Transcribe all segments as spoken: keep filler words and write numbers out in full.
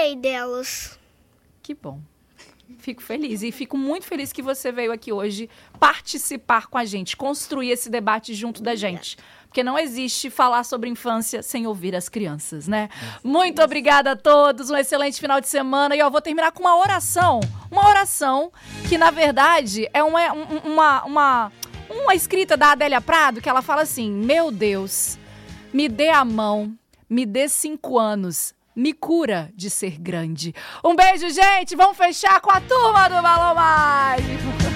gostei delas. Que bom. Fico feliz e fico muito feliz que você veio aqui hoje participar com a gente, construir esse debate junto da gente. Porque não existe falar sobre infância sem ouvir as crianças, né? Muito obrigada a todos, um excelente final de semana. E eu vou terminar com uma oração. Uma oração que, na verdade, é uma, uma, uma, uma escrita da Adélia Prado, que ela fala assim: meu Deus, me dê a mão, me dê cinco anos, me cura de ser grande. Um beijo, gente. Vamos fechar com a turma do Balão Mágico.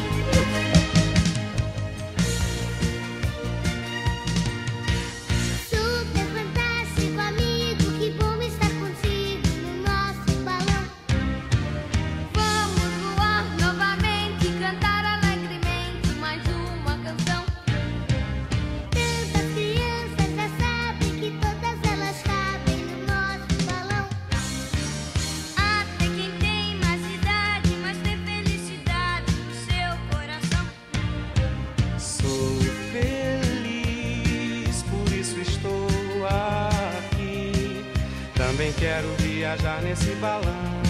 Quero viajar nesse balão.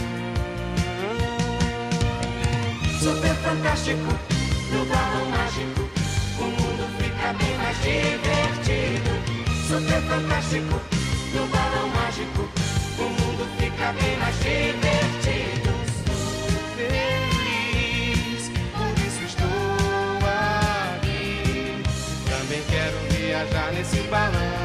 Super fantástico, no balão mágico, o mundo fica bem mais divertido. Super fantástico, no balão mágico, o mundo fica bem mais divertido. Sou feliz, por isso estou aqui. Também quero viajar nesse balão.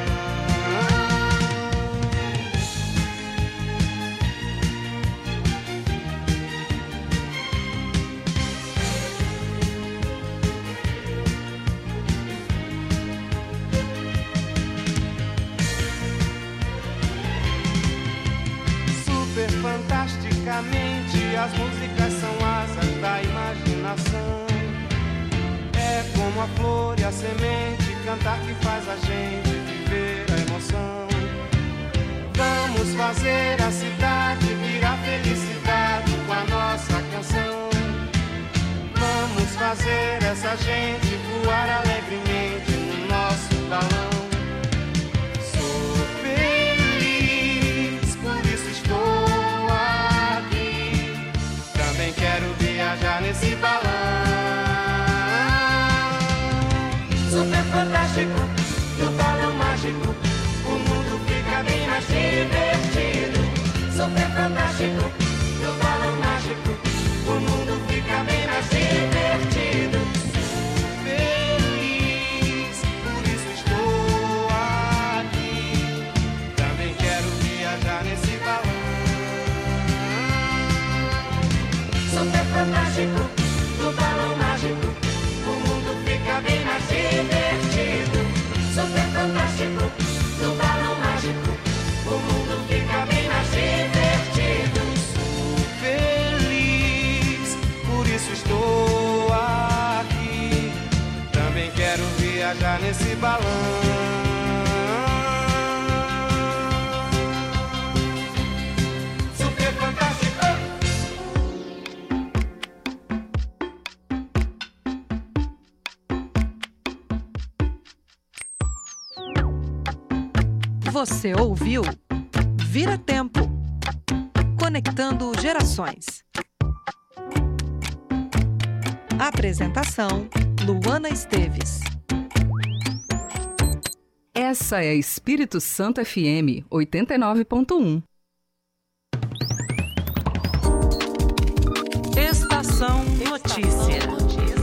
Fantasticamente, as músicas são asas da imaginação. É como a flor e a semente, cantar que faz a gente viver a emoção. Vamos fazer a cidade virar felicidade com a nossa canção. Vamos fazer essa gente voar alegremente no nosso balão. Sou feliz, por isso estou. Quero viajar nesse balão. Super fantástico, no balão mágico, o mundo fica bem mais divertido. Super fantástico, no balão mágico, o mundo fica bem mais divertido. Sou feliz, por isso estou aqui. Também quero viajar nesse balão. Super fantástico, no balão mágico, o mundo fica bem mais divertido. Super fantástico, no balão mágico, o mundo fica bem mais divertido. Sou feliz, por isso estou aqui. Também quero viajar nesse balão. Você ouviu Vira Tempo, conectando gerações. Apresentação: Luana Esteves. Essa é a Espírito Santo F M oitenta e nove ponto um. Estação Notícia.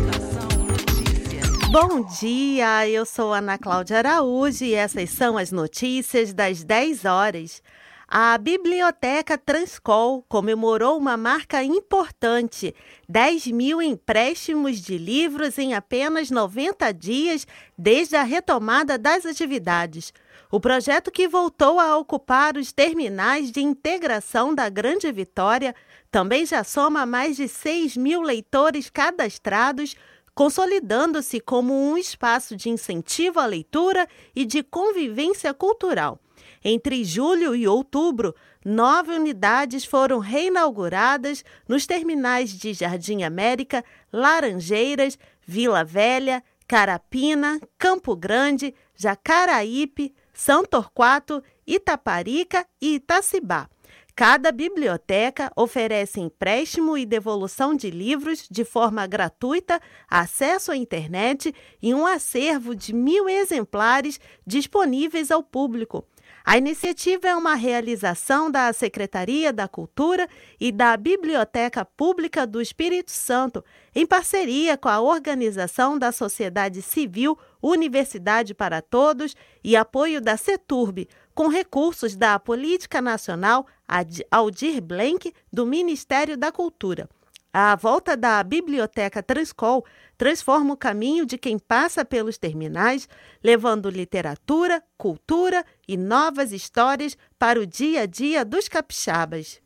Bom dia, eu sou Ana Cláudia Araújo e essas são as notícias das dez horas. A Biblioteca Transcol comemorou uma marca importante, dez mil empréstimos de livros em apenas noventa dias desde a retomada das atividades. O projeto, que voltou a ocupar os terminais de integração da Grande Vitória, também já soma mais de seis mil leitores cadastrados, consolidando-se como um espaço de incentivo à leitura e de convivência cultural. Entre julho e outubro, nove unidades foram reinauguradas nos terminais de Jardim América, Laranjeiras, Vila Velha, Carapina, Campo Grande, Jacaraípe, São Torquato, Itaparica e Itacibá. Cada biblioteca oferece empréstimo e devolução de livros de forma gratuita, acesso à internet e um acervo de mil exemplares disponíveis ao público. A iniciativa é uma realização da Secretaria da Cultura e da Biblioteca Pública do Espírito Santo, em parceria com a Organização da Sociedade Civil Universidade para Todos e apoio da CETURB, com recursos da Política Nacional Aldir Blanc do Ministério da Cultura. A volta da Biblioteca Transcol transforma o caminho de quem passa pelos terminais, levando literatura, cultura e novas histórias para o dia a dia dos capixabas.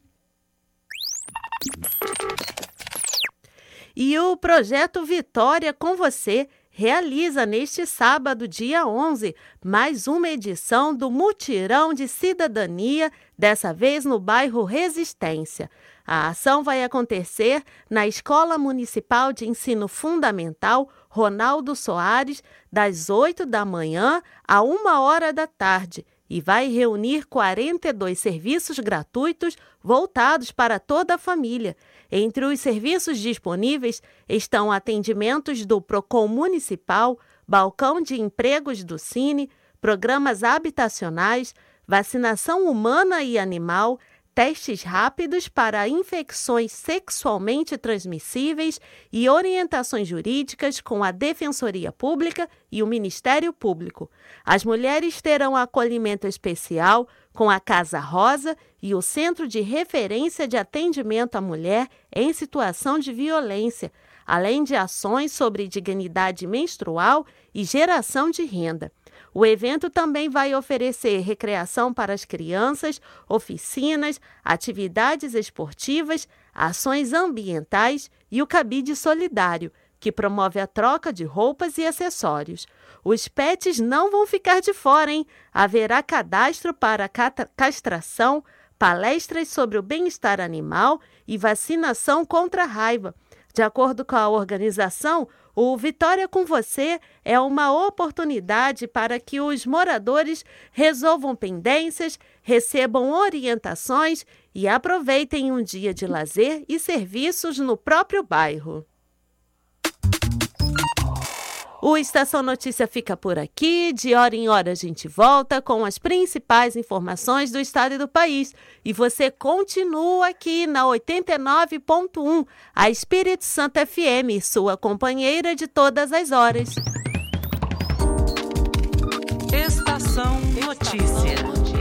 E o projeto Vitória com Você realiza neste sábado, dia onze, mais uma edição do Mutirão de Cidadania, dessa vez no bairro Resistência. A ação vai acontecer na Escola Municipal de Ensino Fundamental Ronaldo Soares, das oito da manhã a uma hora da tarde, e vai reunir quarenta e dois serviços gratuitos voltados para toda a família. Entre os serviços disponíveis estão atendimentos do Procon Municipal, balcão de empregos do Cine, programas habitacionais, vacinação humana e animal, testes rápidos para infecções sexualmente transmissíveis e orientações jurídicas com a Defensoria Pública e o Ministério Público. As mulheres terão acolhimento especial com a Casa Rosa e o Centro de Referência de Atendimento à Mulher em Situação de Violência, além de ações sobre dignidade menstrual e geração de renda. O evento também vai oferecer recreação para as crianças, oficinas, atividades esportivas, ações ambientais e o cabide solidário, que promove a troca de roupas e acessórios. Os pets não vão ficar de fora, hein? Haverá cadastro para castração, palestras sobre o bem-estar animal e vacinação contra a raiva. De acordo com a organização, o Vitória com Você é uma oportunidade para que os moradores resolvam pendências, recebam orientações e aproveitem um dia de lazer e serviços no próprio bairro. O Estação Notícia fica por aqui. De hora em hora a gente volta com as principais informações do estado e do país. E você continua aqui na oitenta e nove ponto um, a Espírito Santo F M, sua companheira de todas as horas. Estação Notícia.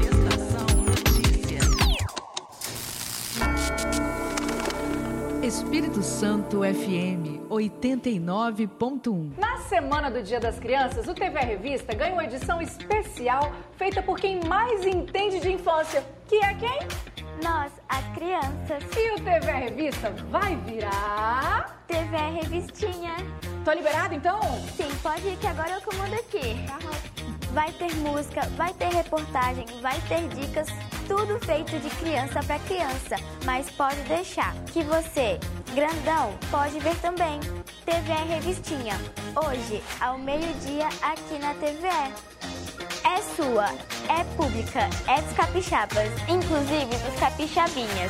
Espírito Santo F M oitenta e nove ponto um. Na semana do Dia das Crianças, o T V Revista ganha uma edição especial feita por quem mais entende de infância, que é quem? Nós, as crianças. E o T V Revista vai virar... T V Revistinha. Tô liberado, então? Sim, pode ir que agora eu comando aqui. Vai ter música, vai ter reportagem, vai ter dicas, tudo feito de criança para criança. Mas pode deixar que você, grandão, pode ver também. T V Revistinha, hoje, ao meio-dia, aqui na T V E. É sua, é pública, é dos capixabas, inclusive dos capixabinhas.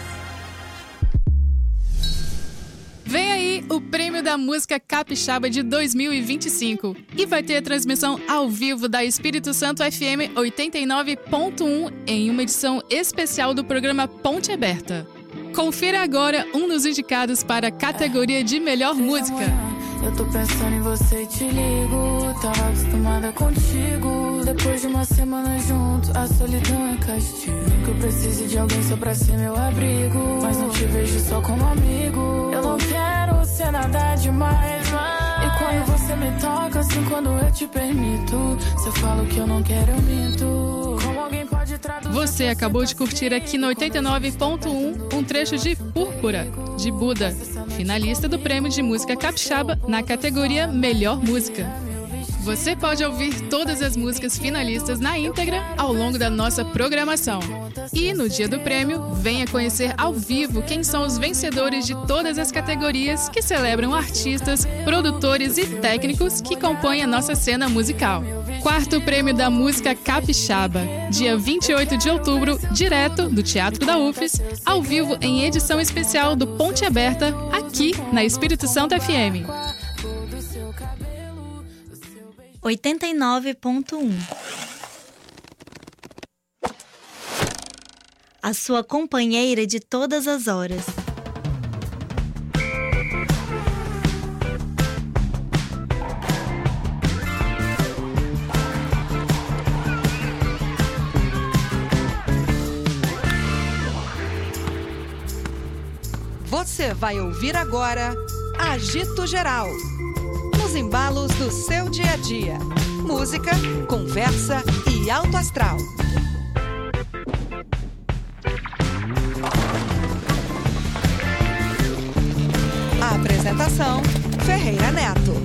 Vem aí o Prêmio da Música Capixaba de dois mil e vinte e cinco e vai ter a transmissão ao vivo da Espírito Santo F M oitenta e nove ponto um em uma edição especial do programa Ponte Aberta. Confira agora um dos indicados para a categoria de Melhor Música. Eu tô pensando em você e te ligo. Tava acostumada contigo. Depois de uma semana junto, a solidão é castigo. Que eu precise de alguém só pra ser meu abrigo. Mas não te vejo só como amigo. Eu não quero ser nada demais, mas... E quando você me toca, assim quando eu te permito, se eu falo que eu não quero, eu minto. Como alguém pode traduzir... Você acabou de curtir aqui no oitenta e nove ponto um um trecho de Púrpura, de Buda, finalista do Prêmio de Música Capixaba na categoria Melhor Música. Você pode ouvir todas as músicas finalistas na íntegra ao longo da nossa programação. E no dia do prêmio, venha conhecer ao vivo quem são os vencedores de todas as categorias que celebram artistas, produtores e técnicos que compõem a nossa cena musical. Quarto Prêmio da Música Capixaba, dia vinte e oito de outubro, direto do Teatro da U F E S, ao vivo em edição especial do Ponte Aberta, aqui na Espírito Santo F M. oitenta e nove ponto um. A sua companheira de todas as horas. Você vai ouvir agora Agito Geral. Nos embalos do seu dia a dia. Música, conversa e alto astral. A apresentação, Ferreira Neto.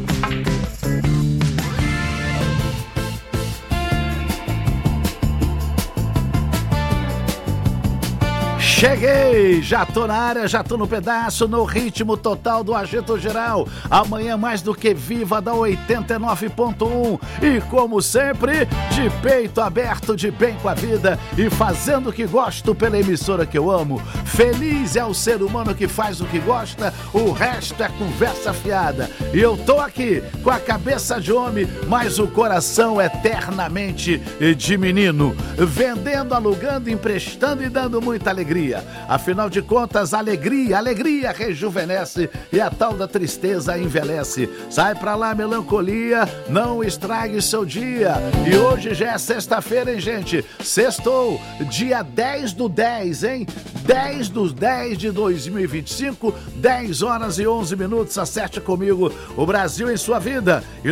Cheguei! Já tô na área, já tô no pedaço, no ritmo total do Agito Geral. Amanhã mais do que viva da oitenta e nove ponto um. E como sempre, de peito aberto, de bem com a vida e fazendo o que gosto pela emissora que eu amo. Feliz é o ser humano que faz o que gosta, o resto é conversa fiada. E eu tô aqui com a cabeça de homem, mas o coração eternamente de menino. Vendendo, alugando, emprestando e dando muita alegria. Afinal de contas, alegria, alegria rejuvenesce e a tal da tristeza envelhece. Sai pra lá, melancolia, não estrague seu dia. E hoje já é sexta-feira, hein, gente? Sextou, dia dez do dez, hein? dez do dez de dois mil e vinte e cinco, dez horas e onze minutos. Acerte comigo o Brasil em sua vida. E